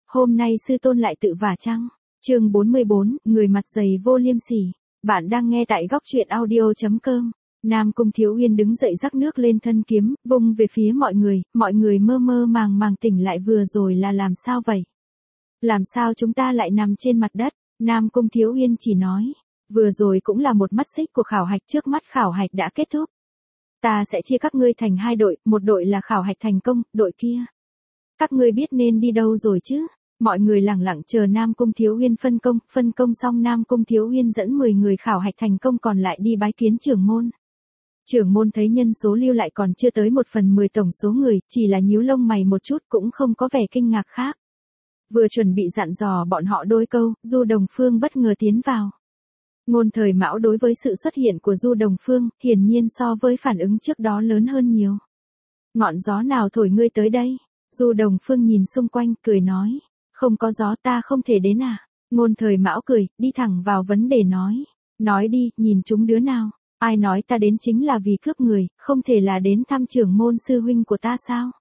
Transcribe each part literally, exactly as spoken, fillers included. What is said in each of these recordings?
Hôm nay sư tôn lại tự vả chăng? Chương bốn mươi bốn, người mặt dày vô liêm sỉ. Bạn đang nghe tại góc truyện audio chấm com. Nam Cung Thiếu Uyên đứng dậy rắc nước lên thân kiếm, vung về phía mọi người, mọi người mơ mơ màng màng tỉnh lại vừa rồi là làm sao vậy? Làm sao chúng ta lại nằm trên mặt đất? Nam Cung Thiếu Uyên chỉ nói, vừa rồi cũng là một mắt xích của khảo hạch, trước mắt khảo hạch đã kết thúc. Ta sẽ chia các ngươi thành hai đội, một đội là khảo hạch thành công, đội kia. Các ngươi biết nên đi đâu rồi chứ? Mọi người lẳng lặng chờ Nam Cung Thiếu Uyên phân công, phân công xong Nam Cung Thiếu Uyên dẫn mười người khảo hạch thành công còn lại đi bái kiến trưởng môn. Trưởng môn thấy nhân số lưu lại còn chưa tới một phần mười tổng số người, chỉ là nhíu lông mày một chút cũng không có vẻ kinh ngạc khác. Vừa chuẩn bị dặn dò bọn họ đôi câu, Du Đồng Phương bất ngờ tiến vào. Ngôn Thời Mão đối với sự xuất hiện của Du Đồng Phương, hiển nhiên so với phản ứng trước đó lớn hơn nhiều. Ngọn gió nào thổi ngươi tới đây? Du Đồng Phương nhìn xung quanh, cười nói. Không có gió, ta không thể đến à? Ngôn Thời Mão cười, đi thẳng vào vấn đề nói. Nói đi, nhìn chúng đứa nào? Ai nói ta đến chính là vì cướp người, không thể là đến thăm trưởng môn sư huynh của ta sao?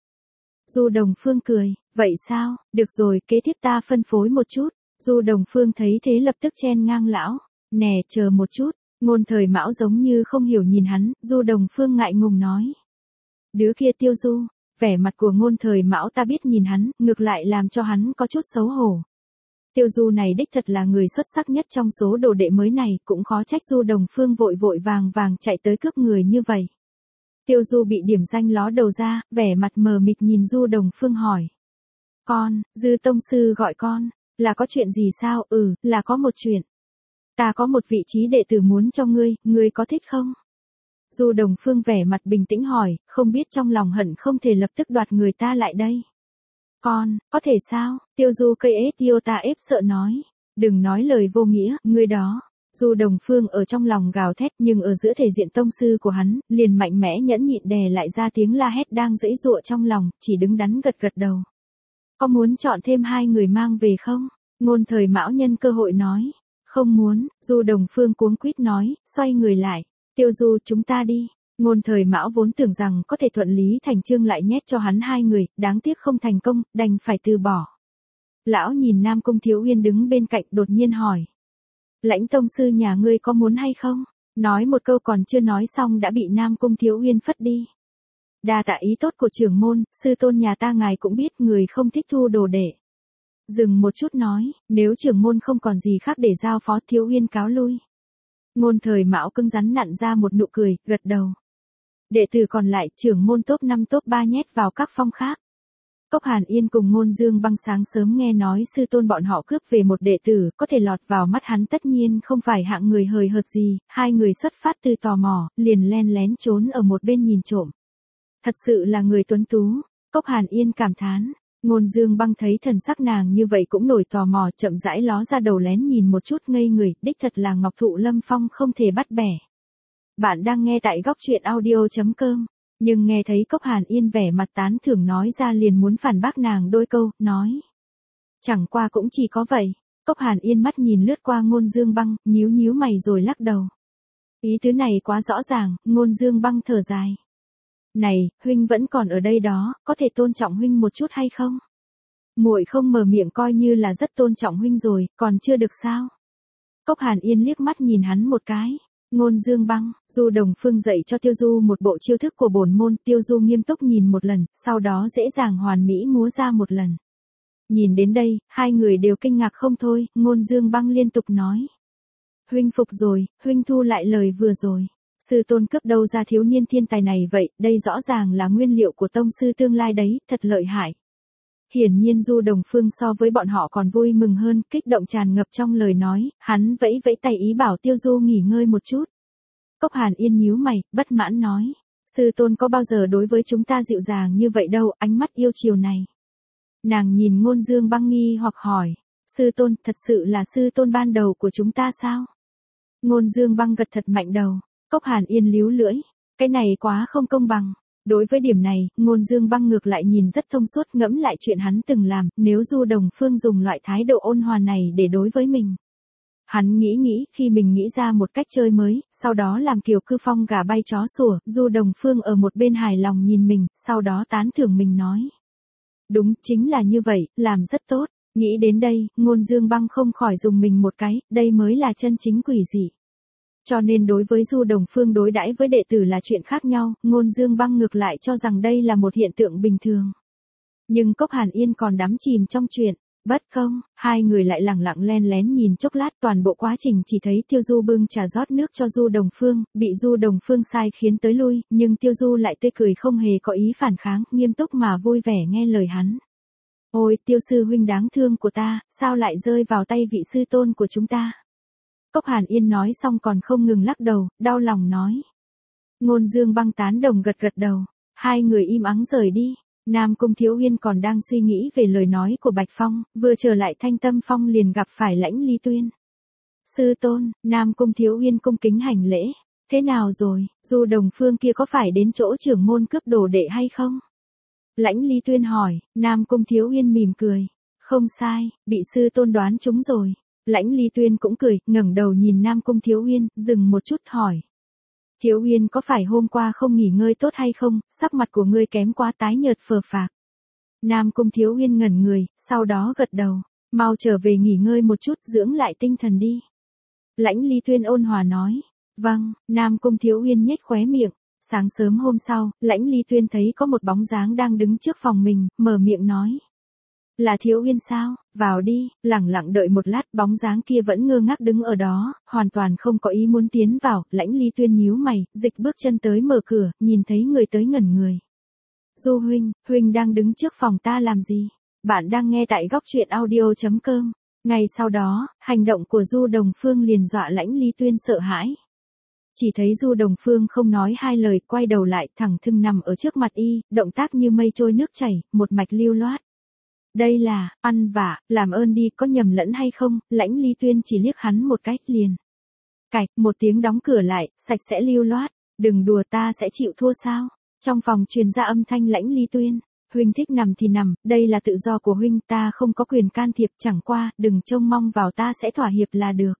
Du Đồng Phương cười, vậy sao, được rồi, kế tiếp ta phân phối một chút. Du Đồng Phương thấy thế lập tức chen ngang lão. Nè, chờ một chút. Ngôn Thời Mão giống như không hiểu nhìn hắn, Du Đồng Phương ngại ngùng nói. Đứa kia Tiêu Du. Vẻ mặt của Ngôn Thời Mão ta biết nhìn hắn, ngược lại làm cho hắn có chút xấu hổ. Tiêu Du này đích thật là người xuất sắc nhất trong số đồ đệ mới này, cũng khó trách Du Đồng Phương vội vội vàng vàng chạy tới cướp người như vậy. Tiêu Du bị điểm danh ló đầu ra, vẻ mặt mờ mịt nhìn Du Đồng Phương hỏi. Con, Dư tông sư gọi con, là có chuyện gì sao? Ừ, là có một chuyện. Ta có một vị trí đệ tử muốn cho ngươi, ngươi có thích không? Du Đồng Phương vẻ mặt bình tĩnh hỏi, không biết trong lòng hận không thể lập tức đoạt người ta lại đây. Con, có thể sao? Tiêu Du cây ết tiêu ta ép sợ nói. Đừng nói lời vô nghĩa, ngươi đó. Du Đồng Phương ở trong lòng gào thét nhưng ở giữa thể diện tông sư của hắn, liền mạnh mẽ nhẫn nhịn đè lại ra tiếng la hét đang giãy giụa trong lòng, chỉ đứng đắn gật gật đầu. Có muốn chọn thêm hai người mang về không? Ngôn Thời Mão nhân cơ hội nói. Không muốn, Du Đồng Phương cuống quýt nói, xoay người lại. Tiêu Du, chúng ta đi. Ngôn Thời Mão vốn tưởng rằng có thể thuận lý thành chương lại nhét cho hắn hai người, đáng tiếc không thành công, đành phải từ bỏ. Lão nhìn Nam Cung Thiếu Uyên đứng bên cạnh đột nhiên hỏi. Lãnh tông sư nhà ngươi có muốn hay không? Nói một câu còn chưa nói xong đã bị Nam Cung Thiếu Uyên phất đi. Đa tạ ý tốt của trưởng môn, sư tôn nhà ta ngài cũng biết người không thích thu đồ đệ. Dừng một chút nói, nếu trưởng môn không còn gì khác để giao phó Thiếu Uyên cáo lui. Ngôn Thời Mão cứng rắn nặn ra một nụ cười, gật đầu. Đệ tử còn lại, trưởng môn top năm top ba nhét vào các phong khác. Cốc Hàn Yên cùng Ngôn Dương Băng sáng sớm nghe nói sư tôn bọn họ cướp về một đệ tử, có thể lọt vào mắt hắn tất nhiên không phải hạng người hời hợt gì, hai người xuất phát từ tò mò, liền len lén trốn ở một bên nhìn trộm. Thật sự là người tuấn tú, Cốc Hàn Yên cảm thán. Ngôn Dương Băng thấy thần sắc nàng như vậy cũng nổi tò mò, chậm rãi ló ra đầu lén nhìn một chút ngây người, đích thật là Ngọc Thụ Lâm Phong không thể bắt bẻ. Bạn đang nghe tại góc truyện audio chấm com, nhưng nghe thấy Cốc Hàn Yên vẻ mặt tán thưởng nói ra liền muốn phản bác nàng đôi câu, nói. Chẳng qua cũng chỉ có vậy. Cốc Hàn Yên mắt nhìn lướt qua Ngôn Dương Băng, nhíu nhíu mày rồi lắc đầu. Ý tứ này quá rõ ràng, Ngôn Dương Băng thở dài. Này, huynh vẫn còn ở đây đó, có thể tôn trọng huynh một chút hay không? Muội không mở miệng coi như là rất tôn trọng huynh rồi, còn chưa được sao? Cốc Hàn Yên liếc mắt nhìn hắn một cái. Ngôn Dương Băng, Du Đồng Phương dạy cho Tiêu Du một bộ chiêu thức của bổn môn, Tiêu Du nghiêm túc nhìn một lần, sau đó dễ dàng hoàn mỹ múa ra một lần. Nhìn đến đây, hai người đều kinh ngạc không thôi, Ngôn Dương Băng liên tục nói. Huynh phục rồi, huynh thu lại lời vừa rồi. Sư tôn cướp đâu ra thiếu niên thiên tài này vậy, đây rõ ràng là nguyên liệu của tông sư tương lai đấy, thật lợi hại. Hiển nhiên Du Đồng Phương so với bọn họ còn vui mừng hơn, kích động tràn ngập trong lời nói, hắn vẫy vẫy tay ý bảo Tiêu Du nghỉ ngơi một chút. Cốc Hàn Yên nhíu mày, bất mãn nói, sư tôn có bao giờ đối với chúng ta dịu dàng như vậy đâu, ánh mắt yêu chiều này. Nàng nhìn Ngôn Dương Băng nghi hoặc hỏi, sư tôn, thật sự là sư tôn ban đầu của chúng ta sao? Ngôn Dương Băng gật thật mạnh đầu. Cốc Hàn Yên líu lưỡi, cái này quá không công bằng. Đối với điểm này, Ngôn Dương Băng ngược lại nhìn rất thông suốt, ngẫm lại chuyện hắn từng làm, nếu Du Đồng Phương dùng loại thái độ ôn hòa này để đối với mình. Hắn nghĩ nghĩ, khi mình nghĩ ra một cách chơi mới, sau đó làm kiểu cư phong gà bay chó sủa, Du Đồng Phương ở một bên hài lòng nhìn mình, sau đó tán thưởng mình nói. Đúng, chính là như vậy, làm rất tốt. Nghĩ đến đây, Ngôn Dương Băng không khỏi dùng mình một cái, đây mới là chân chính quỷ dị. Cho nên đối với Du Đồng Phương đối đãi với đệ tử là chuyện khác nhau, Ngôn Dương Băng ngược lại cho rằng đây là một hiện tượng bình thường. Nhưng Cốc Hàn Yên còn đắm chìm trong chuyện. Bất công, hai người lại lẳng lặng len lén nhìn chốc lát, toàn bộ quá trình chỉ thấy Tiêu Du bưng trà rót nước cho Du Đồng Phương, bị Du Đồng Phương sai khiến tới lui, nhưng Tiêu Du lại tươi cười không hề có ý phản kháng, nghiêm túc mà vui vẻ nghe lời hắn. Ôi, Tiêu sư huynh đáng thương của ta, sao lại rơi vào tay vị sư tôn của chúng ta? Cốc Hàn Yên nói xong còn không ngừng lắc đầu, đau lòng nói. Ngôn Dương Băng tán đồng gật gật đầu, hai người im ắng rời đi. Nam Cung Thiếu Uyên còn đang suy nghĩ về lời nói của Bạch Phong, vừa trở lại Thanh Tâm Phong liền gặp phải Lãnh Ly Tuyên. Sư tôn, Nam Cung Thiếu Uyên cung kính hành lễ. Thế nào rồi, Du Đồng Phương kia có phải đến chỗ trưởng môn cướp đồ đệ hay không? Lãnh Ly Tuyên hỏi, Nam Cung Thiếu Uyên mỉm cười. Không sai, bị sư tôn đoán trúng rồi. Lãnh Ly Tuyên cũng cười, ngẩng đầu nhìn Nam Cung Thiếu Uyên, dừng một chút hỏi. Thiếu Uyên có phải hôm qua không nghỉ ngơi tốt hay không, sắc mặt của ngươi kém quá tái nhợt phờ phạc. Nam Cung Thiếu Uyên ngẩn người, sau đó gật đầu, mau trở về nghỉ ngơi một chút, dưỡng lại tinh thần đi. Lãnh Ly Tuyên ôn hòa nói, vâng, Nam Cung Thiếu Uyên nhếch khóe miệng. Sáng sớm hôm sau, Lãnh Ly Tuyên thấy có một bóng dáng đang đứng trước phòng mình, mở miệng nói. Là Thiếu Uyên sao, vào đi, lẳng lặng đợi một lát, bóng dáng kia vẫn ngơ ngác đứng ở đó, hoàn toàn không có ý muốn tiến vào. Lãnh Ly Tuyên nhíu mày, dịch bước chân tới mở cửa, nhìn thấy người tới ngẩn người. Du huynh, huynh đang đứng trước phòng ta làm gì? Bạn đang nghe tại góc truyện audio chấm com. Ngay sau đó, hành động của Du Đồng Phương liền dọa Lãnh Ly Tuyên sợ hãi. Chỉ thấy Du Đồng Phương không nói hai lời, quay đầu lại, thẳng thừng nằm ở trước mặt y, động tác như mây trôi nước chảy, một mạch lưu loát. Đây là, ăn vạ, làm ơn đi, có nhầm lẫn hay không? Lãnh Ly Tuyên chỉ liếc hắn một cách liền. Cạch, một tiếng đóng cửa lại, sạch sẽ lưu loát, đừng đùa, ta sẽ chịu thua sao? Trong phòng truyền ra âm thanh Lãnh Ly Tuyên, huynh thích nằm thì nằm, đây là tự do của huynh, ta không có quyền can thiệp, chẳng qua, đừng trông mong vào ta sẽ thỏa hiệp là được.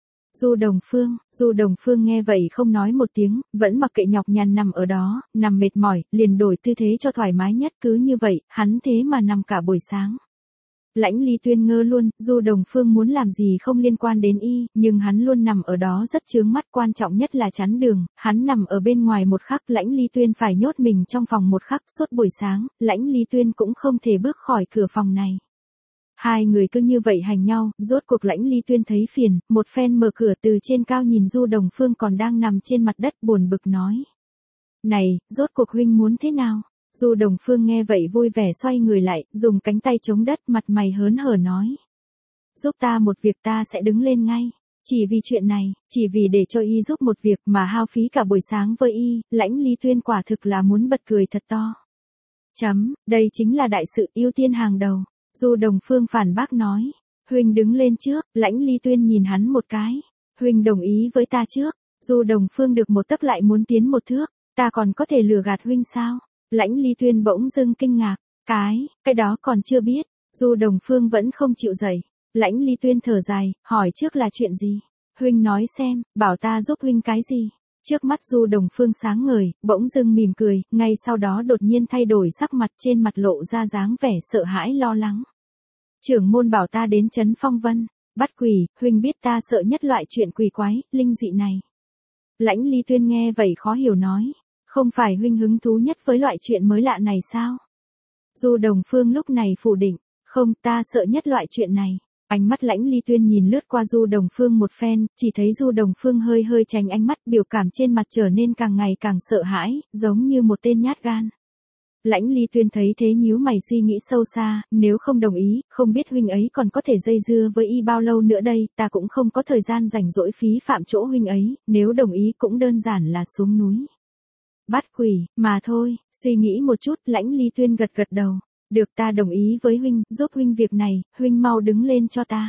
Du Đồng Phương, Du Đồng Phương nghe vậy không nói một tiếng, vẫn mặc kệ nhọc nhằn nằm ở đó, nằm mệt mỏi, liền đổi tư thế cho thoải mái nhất, cứ như vậy, hắn thế mà nằm cả buổi sáng. Lãnh Ly Tuyên ngơ luôn, Du Đồng Phương muốn làm gì không liên quan đến y, nhưng hắn luôn nằm ở đó rất chướng mắt, quan trọng nhất là chắn đường, hắn nằm ở bên ngoài một khắc, Lãnh Ly Tuyên phải nhốt mình trong phòng một khắc, suốt buổi sáng, Lãnh Ly Tuyên cũng không thể bước khỏi cửa phòng này. Hai người cứ như vậy hành nhau, rốt cuộc Lãnh Ly Tuyên thấy phiền, một phen mở cửa từ trên cao nhìn Du Đồng Phương còn đang nằm trên mặt đất buồn bực nói. Này, rốt cuộc huynh muốn thế nào? Du Đồng Phương nghe vậy vui vẻ xoay người lại, dùng cánh tay chống đất, mặt mày hớn hở nói. Giúp ta một việc, ta sẽ đứng lên ngay. Chỉ vì chuyện này, chỉ vì để cho y giúp một việc mà hao phí cả buổi sáng với y, Lãnh Ly Tuyên quả thực là muốn bật cười thật to. Chấm, đây chính là đại sự ưu tiên hàng đầu. Du Đồng Phương phản bác nói, huynh đứng lên trước. Lãnh Ly Tuyên nhìn hắn một cái, huynh đồng ý với ta trước. Du Đồng Phương được một tấc lại muốn tiến một thước, ta còn có thể lừa gạt huynh sao? Lãnh Ly Tuyên bỗng dưng kinh ngạc, cái, cái đó còn chưa biết. Du Đồng Phương vẫn không chịu dậy. Lãnh Ly Tuyên thở dài, hỏi trước là chuyện gì? Huynh nói xem, bảo ta giúp huynh cái gì? Trước mắt Du Đồng Phương sáng ngời, bỗng dưng mỉm cười, ngay sau đó đột nhiên thay đổi sắc mặt, trên mặt lộ ra dáng vẻ sợ hãi lo lắng. Trưởng môn bảo ta đến trấn Phong Vân, bắt quỷ, huynh biết ta sợ nhất loại chuyện quỷ quái, linh dị này. Lãnh Ly Tuyên nghe vậy khó hiểu nói, không phải huynh hứng thú nhất với loại chuyện mới lạ này sao? Du Đồng Phương lúc này phủ định, không, ta sợ nhất loại chuyện này. Ánh mắt Lãnh Ly Tuyên nhìn lướt qua Du Đồng Phương một phen, chỉ thấy Du Đồng Phương hơi hơi tránh ánh mắt, biểu cảm trên mặt trở nên càng ngày càng sợ hãi, giống như một tên nhát gan. Lãnh Ly Tuyên thấy thế nhíu mày suy nghĩ sâu xa, nếu không đồng ý, không biết huynh ấy còn có thể dây dưa với y bao lâu nữa đây, ta cũng không có thời gian rảnh rỗi phí phạm chỗ huynh ấy, nếu đồng ý cũng đơn giản là xuống núi. Bắt quỷ, mà thôi, suy nghĩ một chút, Lãnh Ly Tuyên gật gật đầu. Được, ta đồng ý với huynh, giúp huynh việc này, huynh mau đứng lên cho ta.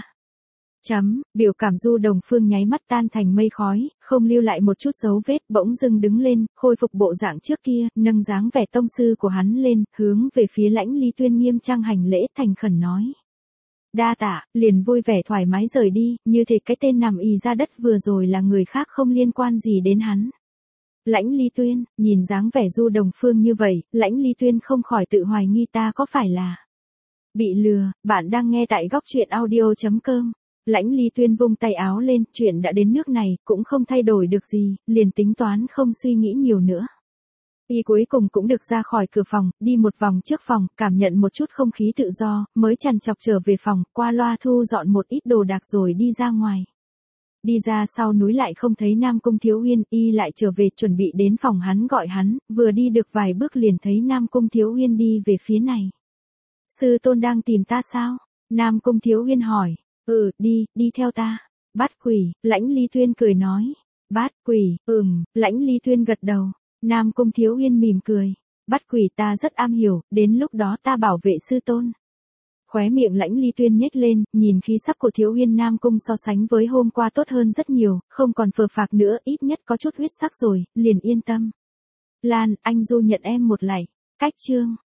Chấm, biểu cảm Du Đồng Phương nháy mắt tan thành mây khói, không lưu lại một chút dấu vết, bỗng dưng đứng lên, khôi phục bộ dạng trước kia, nâng dáng vẻ tông sư của hắn lên, hướng về phía Lãnh Ly Tuyên nghiêm trang hành lễ, thành khẩn nói. Đa tạ, liền vui vẻ thoải mái rời đi, như thể cái tên nằm ì ra đất vừa rồi là người khác không liên quan gì đến hắn. Lãnh Ly Tuyên, nhìn dáng vẻ Du Đồng Phương như vậy, Lãnh Ly Tuyên không khỏi tự hoài nghi ta có phải là Bị lừa, bạn đang nghe tại góc truyện audio.com. Lãnh Ly Tuyên vung tay áo lên, chuyện đã đến nước này, cũng không thay đổi được gì, liền tính toán không suy nghĩ nhiều nữa. Y cuối cùng cũng được ra khỏi cửa phòng, đi một vòng trước phòng, cảm nhận một chút không khí tự do, mới chằn chọc trở về phòng, qua loa thu dọn một ít đồ đạc rồi đi ra ngoài. Đi ra sau núi lại không thấy Nam Cung Thiếu Uyên, y lại trở về chuẩn bị đến phòng hắn gọi hắn, vừa đi được vài bước liền thấy Nam Cung Thiếu Uyên đi về phía này. Sư tôn đang tìm ta sao? Nam Cung Thiếu Uyên hỏi. Ừ, đi, đi theo ta. Bát quỷ, Lãnh Ly Tuyên cười nói. Bát quỷ, ừm, Lãnh Ly Tuyên gật đầu. Nam Cung Thiếu Uyên mỉm cười. Bát quỷ ta rất am hiểu, đến lúc đó ta bảo vệ sư tôn. Khóe miệng Lãnh Ly Tuyên nhếch lên, nhìn khí sắc của Thiếu Uyên Nam Cung so sánh với hôm qua tốt hơn rất nhiều, không còn phờ phạc nữa, ít nhất có chút huyết sắc rồi, liền yên tâm. Lan, anh du nhận em một lạy. Cách chương.